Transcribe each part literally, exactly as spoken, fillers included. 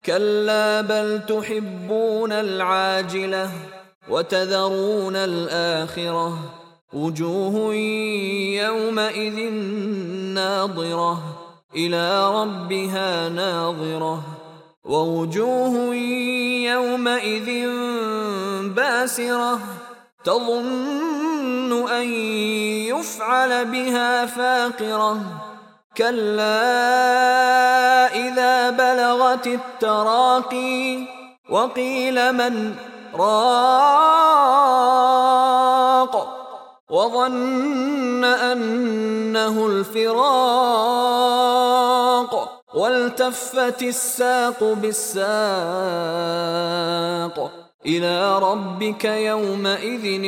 كلا بل تحبون العاجلة وتذرون الآخرة وجوه يومئذ ناظرة إلى ربها ناظرة ووجوه يومئذ باسرة تظن أن يفعل بها فاقرة كلا إذا بلغت التراقي وقيل من راق وظن أنه الفراق والتفت الساق بالساق إلى ربك يومئذ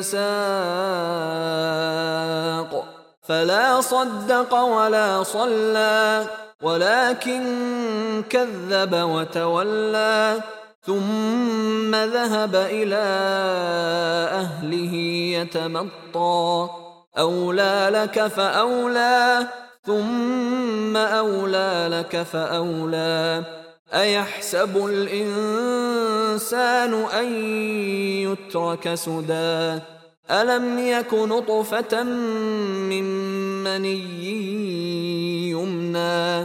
المساق فلا صدق ولا صلى ولكن كذب وتولى ثم ذهب إلى أهله يتمطى أولى لك فأولى ثم أولى لك فأولى أيحسب الإنسان أن يترك سدى ألم يك نطفة من مني يمنى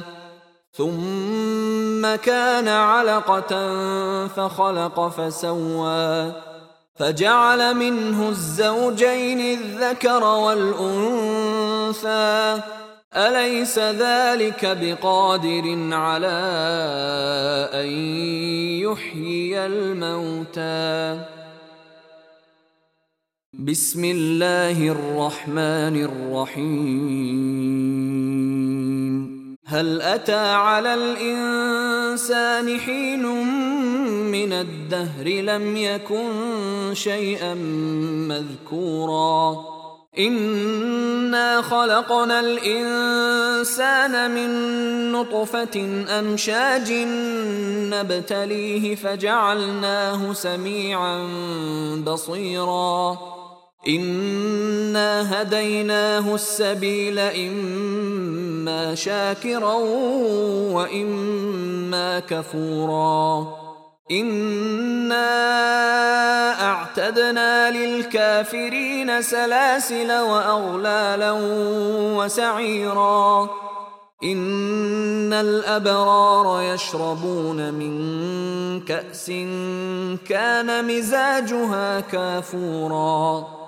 ثم كان علقة فخلق فسوى فجعل منه الزوجين الذكر والأنثى أليس ذلك بقادر على أن يحيي الموتى بسم الله الرحمن الرحيم هل أتى على الإنسان حين من الدهر لم يكن شيئا مذكورا إنا خلقنا الإنسان من نطفة أمشاج نبتليه فجعلناه سميعا بصيرا إنا هديناه السبيل إما شاكرا وإما كفورا إنا أعتدنا للكافرين سلاسل وأغلالا وسعيرا إن الأبرار يشربون من كأس كان مزاجها كافورا